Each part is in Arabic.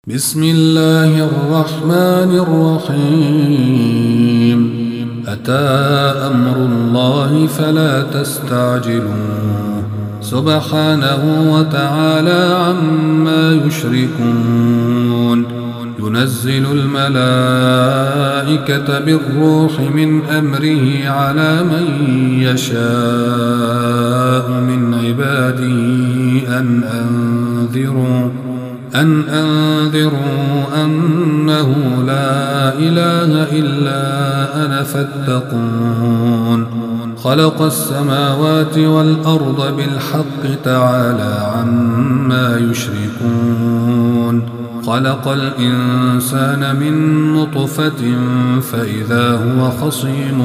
بسم الله الرحمن الرحيم أتى أمر الله فلا تستعجلوه سبحانه وتعالى عما يشركون ينزل الملائكة بالروح من أمره على من يشاء من عباده أن أنذروا أنه لا إله إلا أنا فاتقون خلق السماوات والأرض بالحق تعالى عما يشركون خلق الإنسان من نطفة فإذا هو خصيم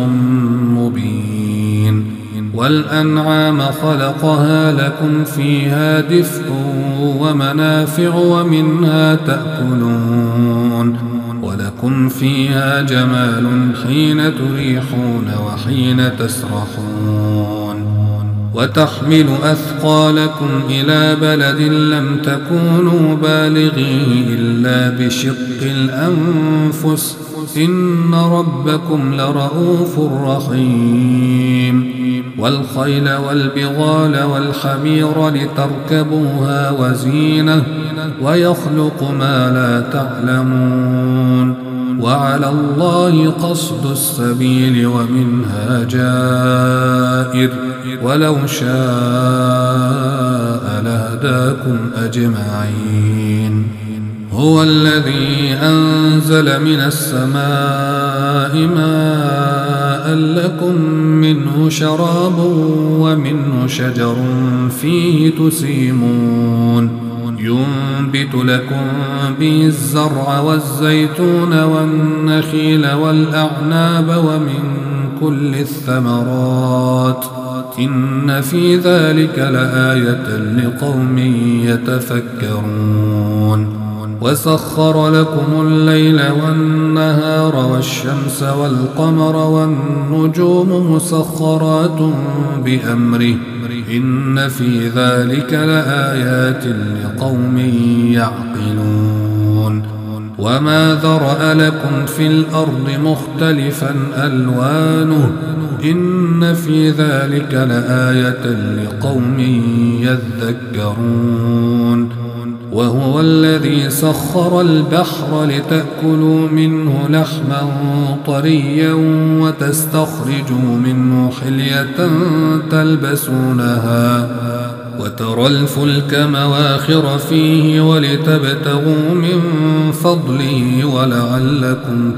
مبين والأنعام خلقها لكم فيها دفء ومنافع ومنها تأكلون ولكم فيها جمال حين تريحون وحين تسرحون وتحمل أثقالكم إلى بلد لم تكونوا بالغيه إلا بشق الأنفس إن ربكم لرؤوف رحيم والخيل والبغال والحمير لتركبوها وزينة ويخلق ما لا تعلمون وعلى الله قصد السبيل ومنها جائر ولو شاء لهداكم أجمعين هو الذي أنزل من السماء ماء لكم منه شراب ومنه شجر فيه تسيمون ينبت لكم به الزرع والزيتون والنخيل والأعناب ومن كل الثمرات إن في ذلك لآية لقوم يتفكرون وسخر لكم الليل والنهار والشمس والقمر والنجوم مسخرات بأمره إن في ذلك لآيات لقوم يعقلون وما ذرأ لكم في الأرض مختلفا ألوانه إن في ذلك لآية لقوم يذكرون وهو الذي سخر البحر لتأكلوا منه لحما طريا وتستخرجوا منه حلية تلبسونها وترى الفلك مواخر فيه ولتبتغوا من فضله ولعلكم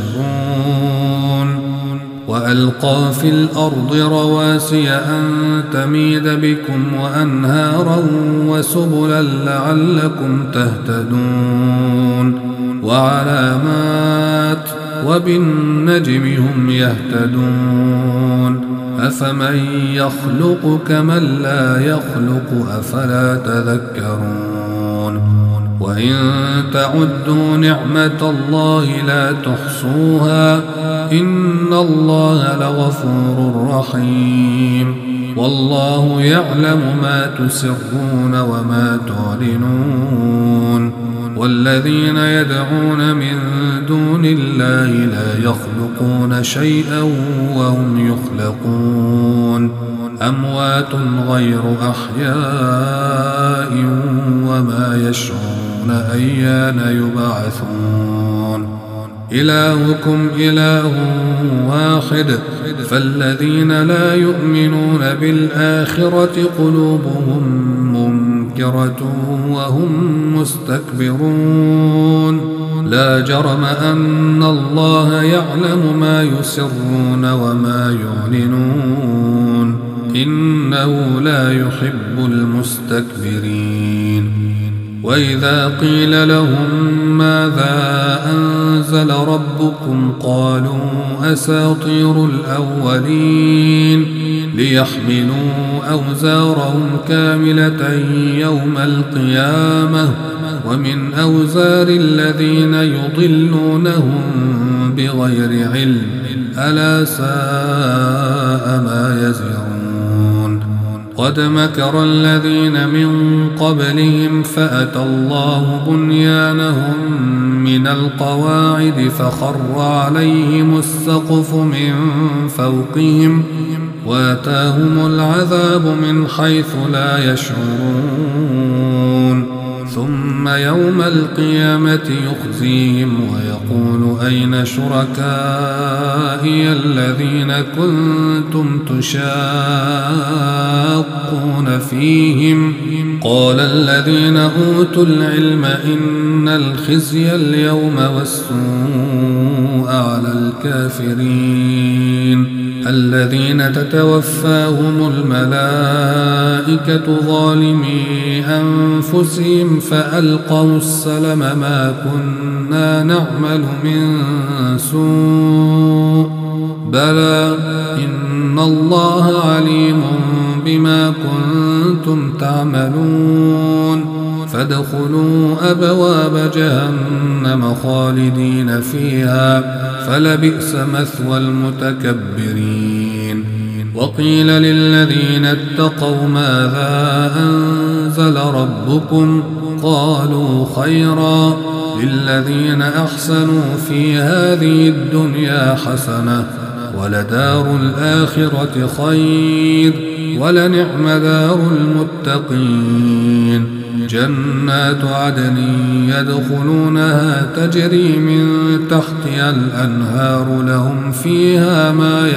تشكرون وألقى في الأرض رواسي أن تميد بكم وأنهارا وسبلا لعلكم تهتدون وعلامات وبالنجم هم يهتدون أفمن يخلق كمن لا يخلق أفلا تذكرون وإن تعدوا نعمة الله لا تحصوها إن الله لغفور رحيم والله يعلم ما تسرون وما تعلنون والذين يدعون من دون الله لا يخلقون شيئا وهم يخلقون أموات غير أحياء وما يشعرون أيان يبعثون إلهكم إله واحد فالذين لا يؤمنون بالآخرة قلوبهم منكرة وهم مستكبرون لا جرم أن الله يعلم ما يسرون وما يعلنون إنه لا يحب المستكبرين وإذا قيل لهم ماذا أنزل ربكم قالوا أساطير الأولين ليحملوا أوزارهم كاملة يوم القيامة ومن أوزار الذين يضلونهم بغير علم ألا ساء ما يزرون قد مكر الذين من قبلهم فأتى الله بنيانهم من القواعد فخر عليهم السقف من فوقهم واتاهم العذاب من حيث لا يشعرون ثم يوم القيامة يخزيهم ويقول أين شركائي الذين كنتم تشاقون فيهم قال الذين أوتوا العلم إن الخزي اليوم والسوء على الكافرين الذين تتوفاهم الملائكة ظالمي أنفسهم فألقوا السلم ما كنا نعمل من سوء بلى إن الله عليم بما كنتم تعملون فادخلوا أبواب جهنم خالدين فيها فلبئس مثوى المتكبرين وقيل للذين اتقوا ماذا أنزل ربكم قالوا خيرا للذين أحسنوا في هذه الدنيا حسنة ولدار الآخرة خير ولنعم دار المتقين جنات عدن يدخلونها تجري من تحتها الأنهار لهم فيها ما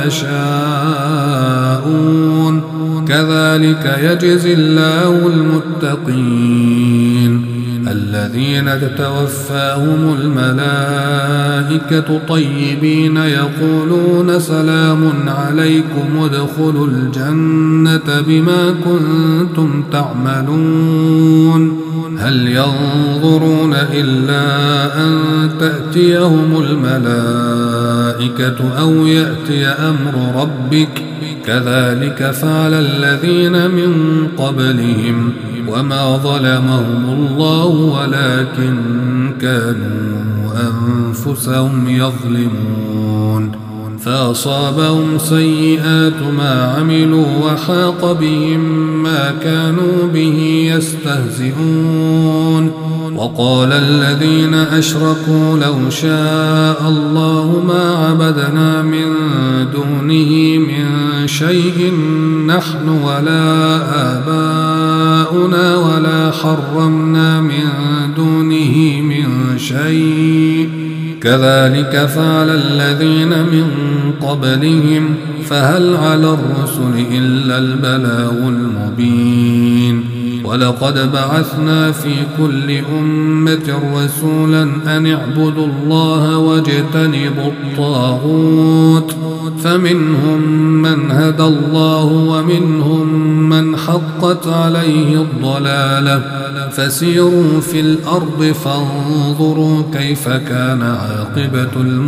يشاءون كذلك يجزي الله المتقين الذين تتوفاهم الملائكة طيبين يقولون سلام عليكم ادخلوا الجنة بما كنتم تعملون هل ينظرون إلا أن تأتيهم الملائكة أو يأتي أمر ربك كذلك فعل الذين من قبلهم وما ظلمهم الله ولكن كانوا أنفسهم يظلمون فأصابهم سيئات ما عملوا وحاق بهم ما كانوا به يستهزئون وقال الذين أشركوا لو شاء الله ما عبدنا من دونه من شيء نحن ولا آباؤنا ولا حرمنا من دونه من شيء كذلك فعل الذين من قبلهم فهل على الرسل إلا البلاغ المبين ولقد بعثنا في كل أمة رسولا أن اعبدوا الله واجتنبوا الطاغوت فمنهم من هدى الله ومنهم من حقت عليه الضلالة فسيروا في الأرض فانظروا كيف كان عاقبة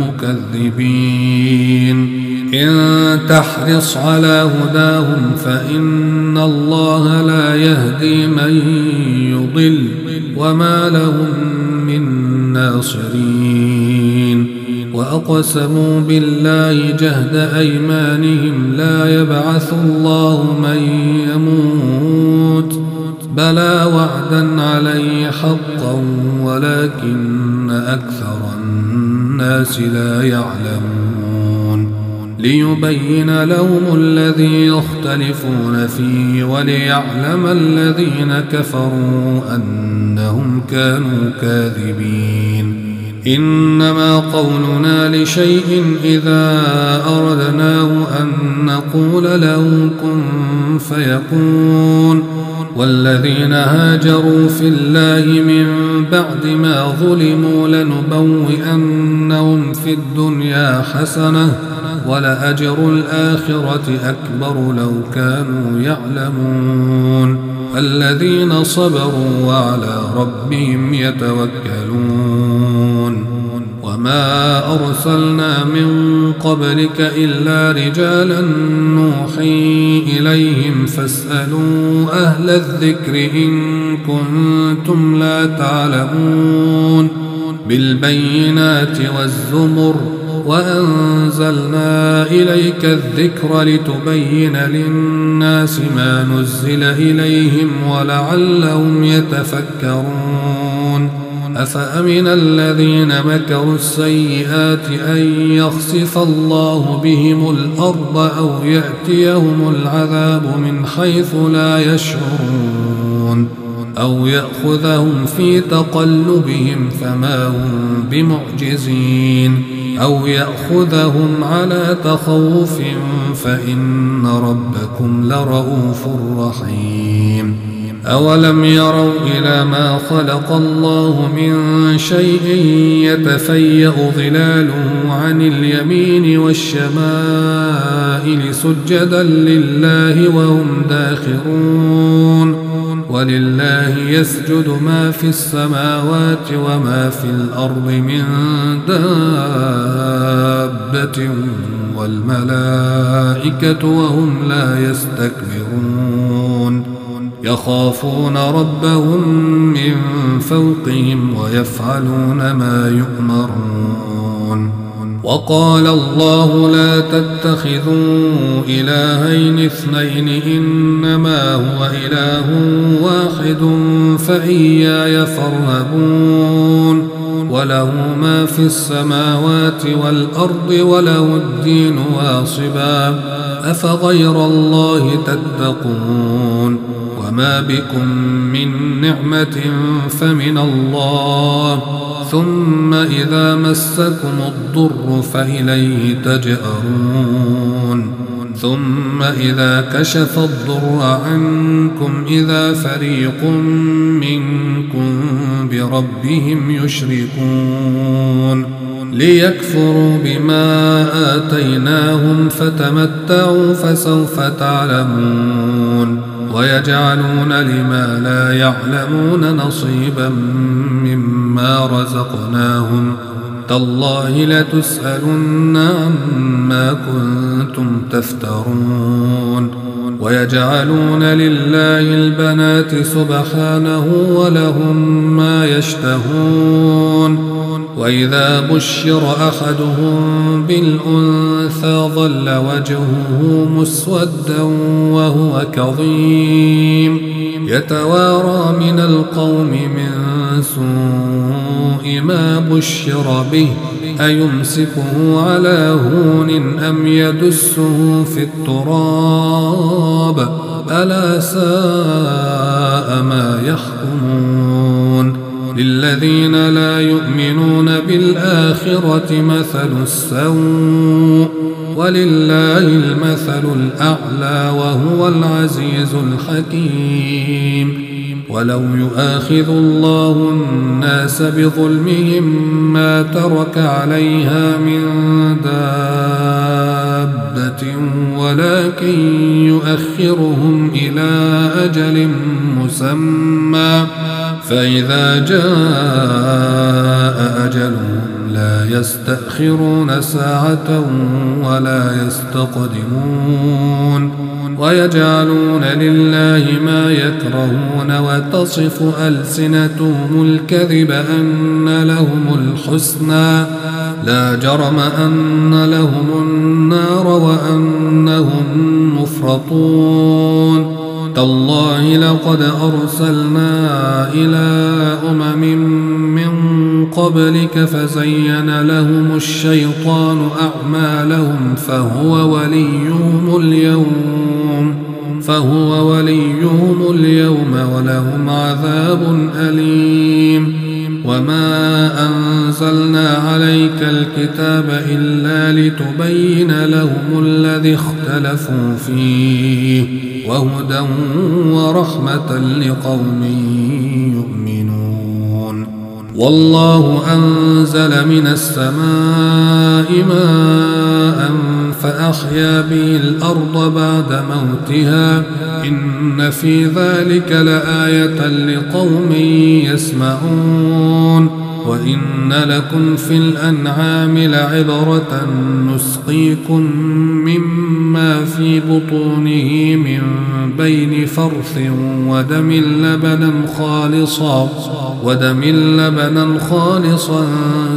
المكذبين إن تحرص على هداهم فإن الله لا يهدي من يضل وما لهم من ناصرين وأقسموا بالله جهد أيمانهم لا يبعث الله من يموت بلى وعدا عليه حقا ولكن أكثر الناس لا يعلمون ليبين لهم الذي يختلفون فيه وليعلم الذين كفروا أنهم كانوا كاذبين إنما قولنا لشيء إذا أردناه أن نقول له كن فيكون والذين هاجروا في الله من بعد ما ظلموا لنبوئنهم في الدنيا حسنة ولأجر الآخرة أكبر لو كانوا يعلمون الذين صبروا وعلى ربهم يتوكلون وما أرسلنا من قبلك إلا رجالا نوحي إليهم فاسألوا أهل الذكر إن كنتم لا تعلمون بالبينات والزبر وأنزلنا إليك الذكر لتبين للناس ما نزل إليهم ولعلهم يتفكرون أفأمن الذين مكروا السيئات أن يخسف الله بهم الأرض أو يأتيهم العذاب من حيث لا يشعرون أو يأخذهم في تقلبهم فما هم بمعجزين أو يأخذهم على تخوف فإن ربكم لرؤوف رحيم أولم يروا إلى ما خلق الله من شيء يتفيأ ظلاله عن اليمين والشمائل سجدا لله وهم داخرون ولله يسجد ما في السماوات وما في الأرض من دابة والملائكة وهم لا يستكبرون يخافون ربهم من فوقهم ويفعلون ما يؤمرون وقال الله لا تتخذوا إلهين اثنين إنما هو إله واحد فإياي فارهبون وله ما في السماوات والأرض وله الدين واصبا أفغير الله تتقون وما بكم من نعمة فمن الله ثم إذا مسكم الضر فإليه تجأرون ثم إذا كشف الضر عنكم إذا فريق منكم بربهم يشركون ليكفروا بما آتيناهم فتمتعوا فسوف تعلمون ويجعلون لما لا يعلمون نصيبا مما رزقناهم تالله لتسألن عما كنتم تفترون ويجعلون لله البنات سبحانه ولهم ما يشتهون وإذا بشر أحدهم بالأنثى ظل وجهه مسودا وهو كظيم يتوارى من القوم من سوء ما بشر به أيمسكه على هون أم يدسه في التراب ألا ساء ما يحكمون للذين لا يؤمنون بالآخرة مثل السوء ولله المثل الأعلى وهو العزيز الحكيم ولو يؤاخذ الله الناس بظلمهم ما ترك عليها من دابة ولكن يؤخرهم إلى أجل مسمى فإذا جاء أجلهم لا يستأخرون ساعة ولا يستقدمون ويجعلون لله ما يكرهون وتصف ألسنتهم الكذب أن لهم الحسنى لا جرم أن لهم النار وأنهم مفرطون تالله لقد أرسلنا إلى من قبلك فزين لهم الشيطان أعمالهم فهو وليهم اليوم ولهم عذاب أليم وما أنزلنا عليك الكتاب إلا لتبين لهم الذي اختلفوا فيه وهدى ورحمة لقوم يؤمنون والله أنزل من السماء ماء فأحيا به الأرض بعد موتها إن في ذلك لآية لقوم يسمعون وإن لكم في الأنعام لعبرة نسقيكم مما في بطونه من بين فرث ودم لبنا خالصا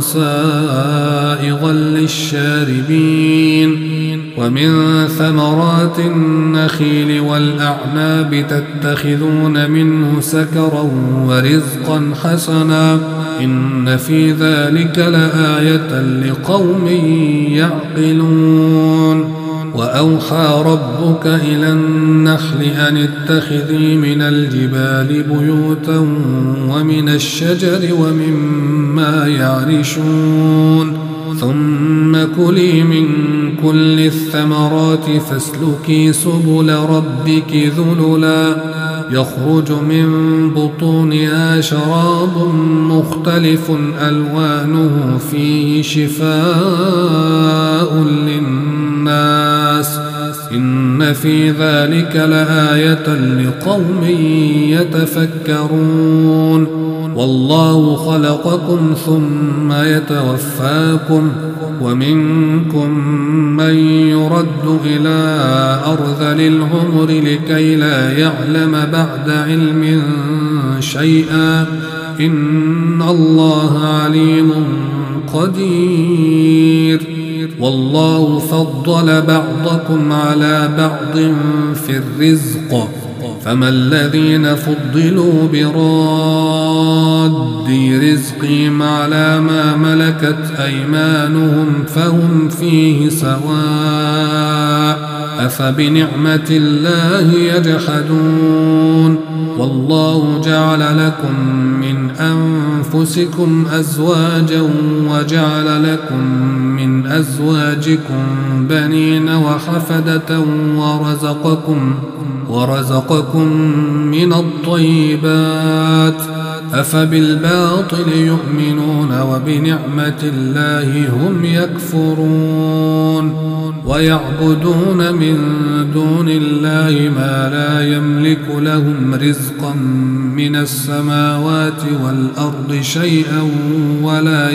سائغا للشاربين ومن ثمرات النخيل والأعناب تتخذون منه سكرا ورزقا حسنا إن في ذلك لآية لقوم يعقلون وأوحى ربك إلى النحل أن اتخذي من الجبال بيوتا ومن الشجر ومما يعرشون ثم كلي من كل الثمرات فاسلكي سبل ربك ذللا يخرج من بطونها شراب مختلف ألوانه فيه شفاء للناس إن في ذلك لآية لقوم يتفكرون والله خلقكم ثم يتوفاكم ومنكم من يرد إلى أرذل العمر لكي لا يعلم بعد علم شيئا إن الله عليم قدير والله فضل بعضكم على بعض في الرزق فما الذين فضلوا براد رزقهم على ما ملكت أيمانهم فهم فيه سواء أفبنعمة الله يجحدون والله جعل لكم من أنفسكم أزواجا وجعل لكم من أزواجكم بنين وحفدة ورزقكم من الطيبات أفبالباطل يؤمنون وبنعمة الله هم يكفرون ويعبدون من دون الله ما لا يملك لهم رزقا من السماوات والأرض شيئا ولا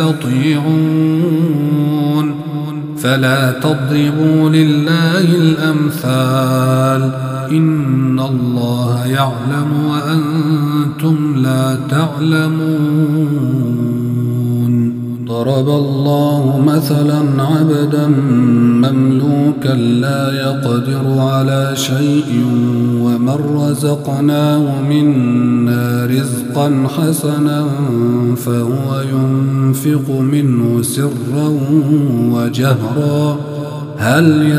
يستطيعون فلا تضربوا لله الأمثال إن الله يعلم وأنتم لا تعلمون ضرب الله مثلا عبدا مملوكا لا يقدر على شيء ومن رزقناه منا رزقا حسنا فهو ينفق منه سرا وجهرا هل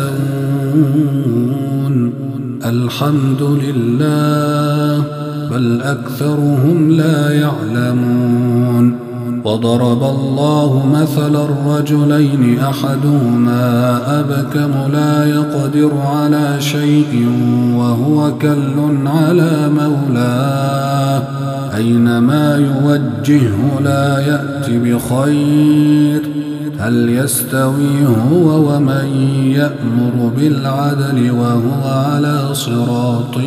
يستوون الحمد لله بل أكثرهم لا يعلمون وضرب الله مثلا رجلين أحدهما أبكم لا يقدر على شيء وهو كل على مولاه أينما يوجهه لا يأتي بخير هل يستوي هو ومن يأمر بالعدل وهو على صراط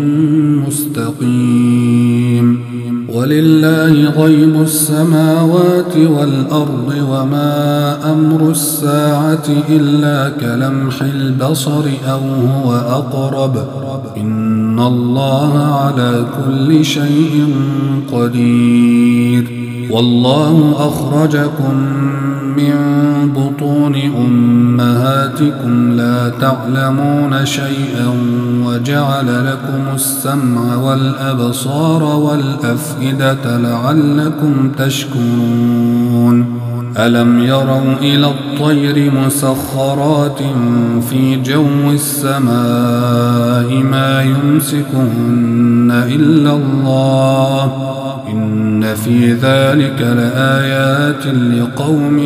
مستقيم ولله غيب السماوات والأرض وما أمر الساعة إلا كلمح البصر أو هو أقرب إن الله على كل شيء قدير والله أخرجكم من بطون أمهاتكم لا تعلمون شيئا وجعل لكم السمع والأبصار والأفئدة لعلكم تشكرون ألم يروا إلى الطير مسخرات في جو السماء ما يمسكهن إلا الله إن في ذلك لآيات لقوم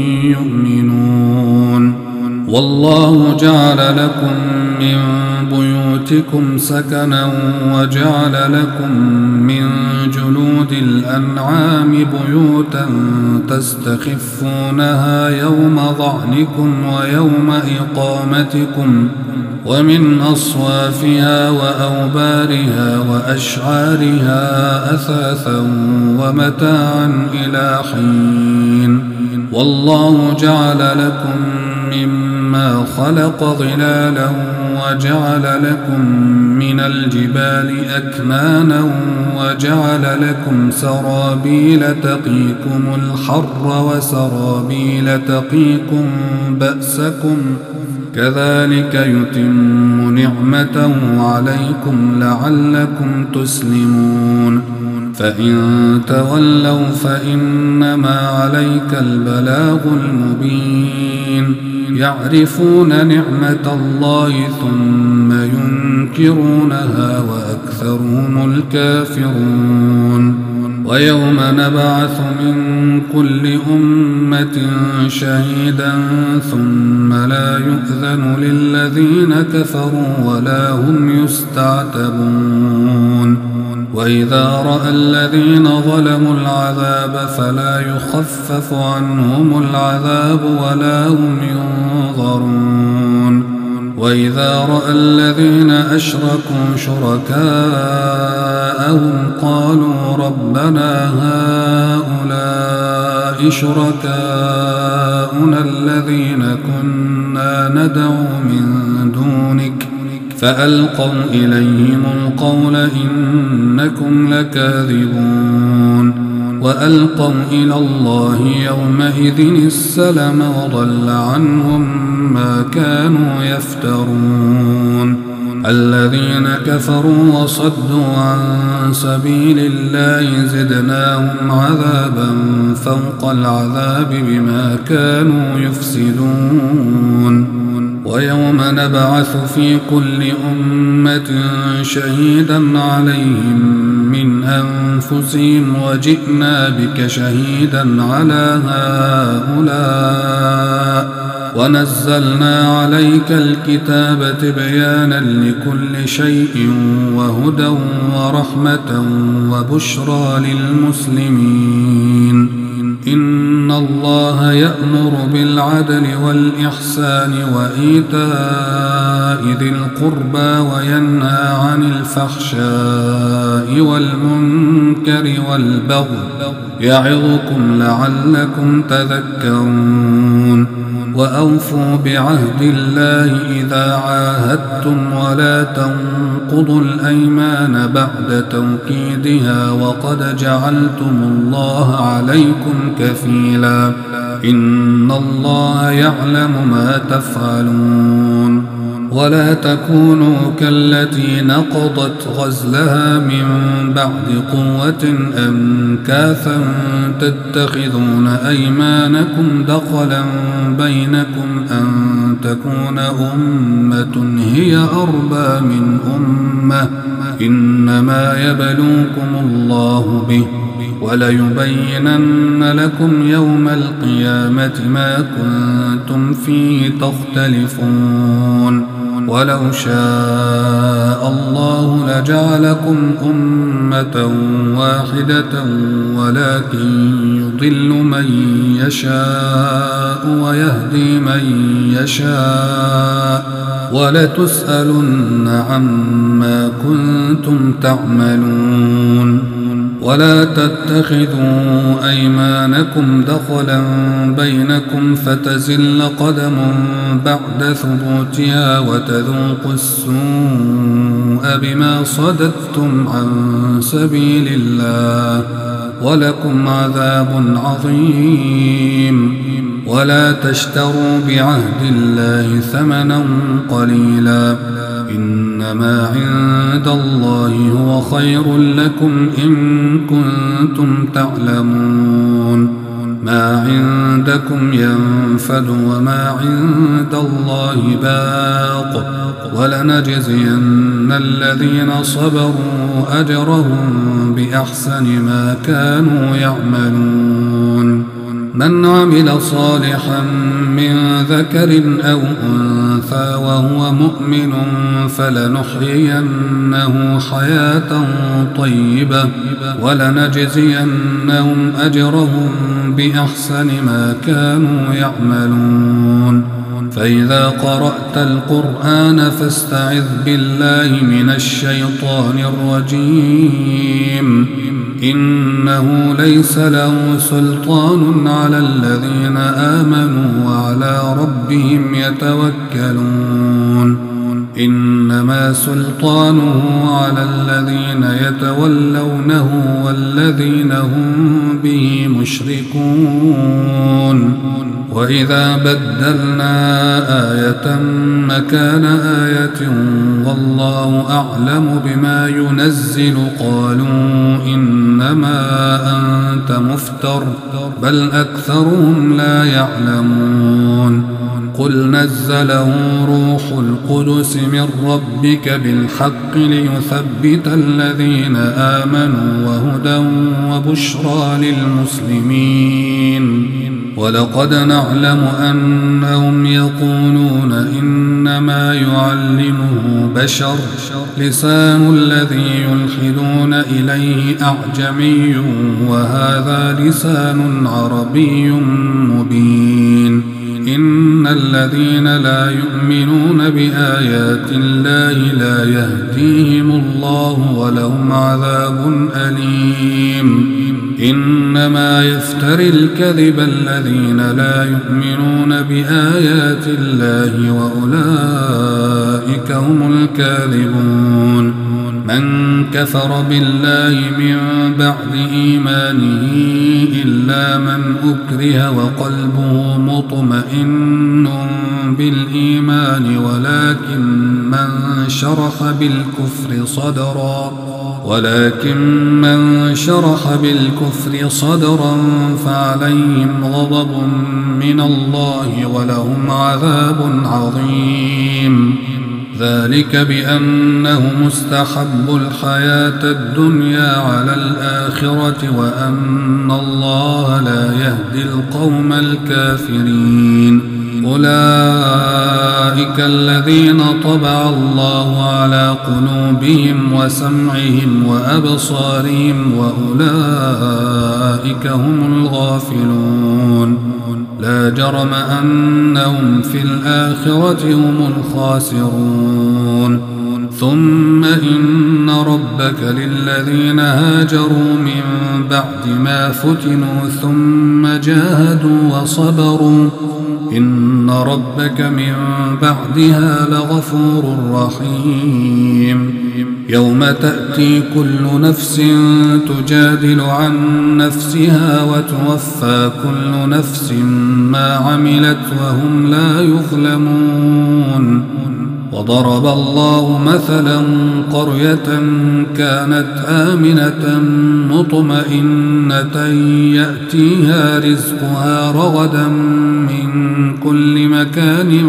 يؤمنون والله جعل لكم من بيوتكم سكنا وجعل لكم من جلود الأنعام بيوتا تستخفونها يوم ظعنكم ويوم إقامتكم ومن أصوافها وأوبارها وأشعارها أثاثا ومتاعا إلى حين. والله جعل لكم مما خلق ظلالا وجعل لكم من الجبال أكنانا وجعل لكم سرابيل تقيكم الحر وسرابيل تقيكم بأسكم كذلك يتم نعمته عليكم لعلكم تسلمون. فإن تولوا فإنما عليك البلاغ المبين. يعرفون نعمة الله ثم ينكرونها وأكثرهم الكافرون. ويوم نبعث من كل أمة شهيدا ثم لا يؤذن للذين كفروا ولا هم يستعتبون. وإذا رأى الذين ظلموا العذاب فلا يخفف عنهم العذاب ولا هم ينظرون. وإذا رأى الذين أشركوا شركاءهم قالوا ربنا هؤلاء شركاؤنا الذين كنا ندعو من دونك فألقوا إليهم القول إنكم لكاذبون. وألقوا إلى الله يومئذ السلم وضل عنهم ما كانوا يفترون. الذين كفروا وصدوا عن سبيل الله زدناهم عذابا فوق العذاب بما كانوا يفسدون. ويوم نبعث في كل أمة شهيدا عليهم من أنفسهم وجئنا بك شهيدا على هؤلاء ونزلنا عليك الكتاب تبيانا لكل شيء وهدى ورحمة وبشرى للمسلمين. إن الله يأمر بالعدل والإحسان وإيتاء ذي القربى وينهى عن الفحشاء والمنكر والبغي يعظكم لعلكم تذكرون. وأوفوا بعهد الله إذا عاهدتم ولا تنقضوا الأيمان بعد توكيدها وقد جعلتم الله عليكم كفيلا إن الله يعلم ما تفعلون. ولا تكونوا كالتي نقضت غزلها من بعد قوة أنكاثا تتخذون أيمانكم دخلا بينكم أن تكون أمة هي أربى من أمة إنما يبلوكم الله به وليبينن لكم يوم القيامة ما كنتم فيه تختلفون. ولو شاء الله لجعلكم أمة واحدة ولكن يضل من يشاء ويهدي من يشاء ولتسألن عما كنتم تعملون. ولا تتخذوا أيمانكم دخلا بينكم فتزل قدم بعد ثبوتها وتذوقوا السوء بما صددتم عن سبيل الله ولكم عذاب عظيم. ولا تشتروا بعهد الله ثمنا قليلا إنما عند الله هو خير لكم إن كنتم تعلمون. ما عندكم ينفد وما عند الله باق ولنجزين الذين صبروا أجرهم بأحسن ما كانوا يعملون. من عمل صالحا من ذكر أو أنثى وهو مؤمن فلنحيينه حياة طيبة ولنجزينهم أجرهم بأحسن ما كانوا يعملون. فإذا قرأت القرآن فاستعذ بالله من الشيطان الرجيم. إنه ليس له سلطان على الذين آمنوا وعلى ربهم يتوكلون. إنما سلطانه على الذين يتولونه والذين هم به مشركون. وإذا بدلنا آية مكان آية والله أعلم بما ينزل قالوا إنما أنت مفتر بل أكثرهم لا يعلمون. قل نزله روح القدس من ربك بالحق ليثبت الذين آمنوا وهدى وبشرى للمسلمين. ولقد نعلم أنهم يقولون إنما يعلمه بشر لسان الذي يلحدون إليه أعجمي وهذا لسان عربي مبين. إن الذين لا يؤمنون بآيات الله لا يهديهم الله ولهم عذاب أليم. إنما يفتري الكذب الذين لا يؤمنون بآيات الله وأولئك هم الكاذبون. من كفر بالله من بعد إيمانه إلا من أكره وقلبه مطمئن بالإيمان ولكن من شرح بالكفر صدرا فعليهم غضب من الله ولهم عذاب عظيم. ذلك بأنهم استحبوا الحياة الدنيا على الآخرة وأن الله لا يهدي القوم الكافرين. أولئك الذين طبع الله على قلوبهم وسمعهم وأبصارهم وأولئك هم الغافلون. لا جرم أنهم في الآخرة هم الخاسرون. ثم إن ربك للذين هاجروا من بعد ما فتنوا ثم جاهدوا وصبروا إن ربك من بعدها لغفور رحيم. يوم تأتي كل نفس تجادل عن نفسها وتوفى كل نفس ما عملت وهم لا يظلمون. وضرب الله مثلا قرية كانت آمنة مطمئنة يأتيها رزقها رغدا من كل مكان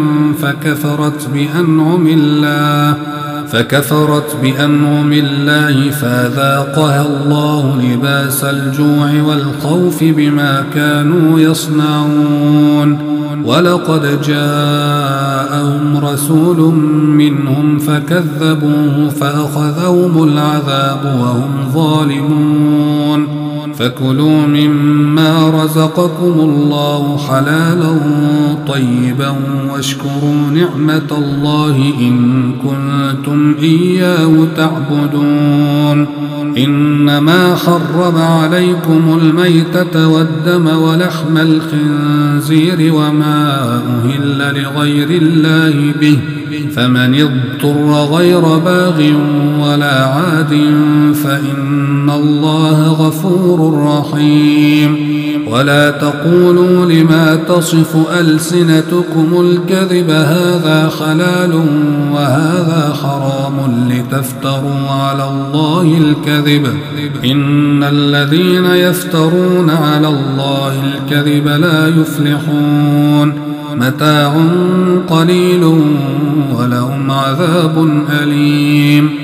فكفرت بأنعم الله فذاقها الله لباس الجوع والخوف بما كانوا يصنعون. ولقد جاءهم رسول منهم فكذبوه فأخذهم العذاب وهم ظالمون. فكلوا مما رزقكم الله حلالا طيبا واشكروا نعمة الله إن كنتم إياه تعبدون. إنما حرم عليكم الميتة والدم ولحم الخنزير وما أهل لغير الله به فمن اضطر غير باغ ولا عاد فإن الله غفور رحيم. ولا تقولوا لما تصف ألسنتكم الكذب هذا حلال وهذا حرام لتفتروا على الله الكذب إن الذين يفترون على الله الكذب لا يفلحون. متاع قليل ولهم عذاب أليم.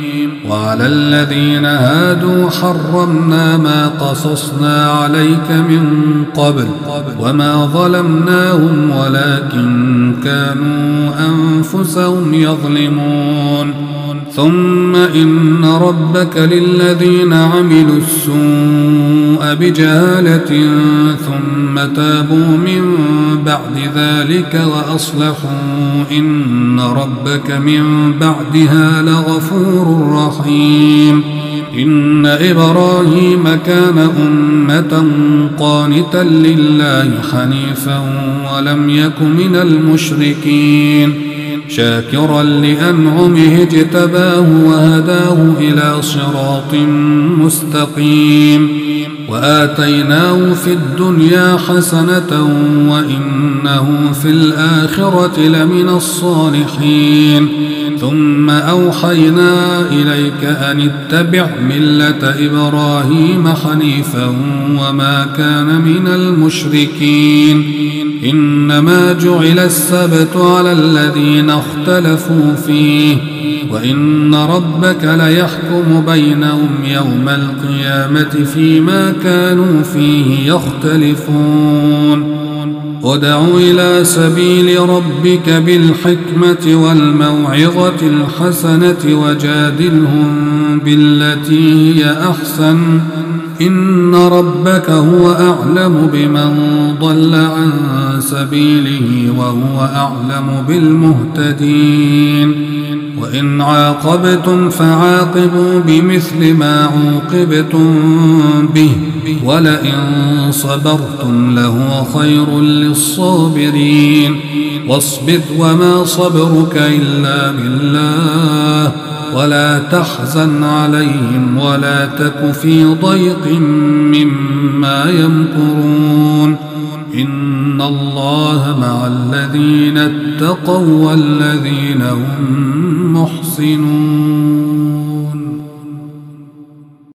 وعلى الذين هادوا حرمنا ما قصصنا عليك من قبل وما ظلمناهم ولكن كانوا أنفسهم يظلمون ثم إن ربك للذين عملوا السوء بجهالة ثم تابوا من بعد ذلك وأصلحوا إن ربك من بعدها لغفور رحيم إن إبراهيم كان أمة قانتا لله حنيفا ولم يك من المشركين شاكرا لأنعمه اجتباه وهداه إلى صراط مستقيم وآتيناه في الدنيا حسنة وإنه في الآخرة لمن الصالحين ثم أوحينا إليك أن اتبع ملة إبراهيم حنيفا وما كان من المشركين إنما جعل السبت على الذين اختلفوا فيه وإن ربك ليحكم بينهم يوم القيامة فيما كانوا فيه يختلفون ادع إلى سبيل ربك بالحكمة والموعظة الحسنة وجادلهم بالتي هي أحسن إن ربك هو أعلم بمن ضل عن سبيله وهو أعلم بالمهتدين وإن عاقبتم فعاقبوا بمثل ما عوقبتم به ولئن صبرتم لهو خير للصابرين واصبر وما صبرك إلا بالله ولا تحزن عليهم ولا تك في ضيق مما يمكرون إن الله مع الذين اتقوا والذين هم محسنون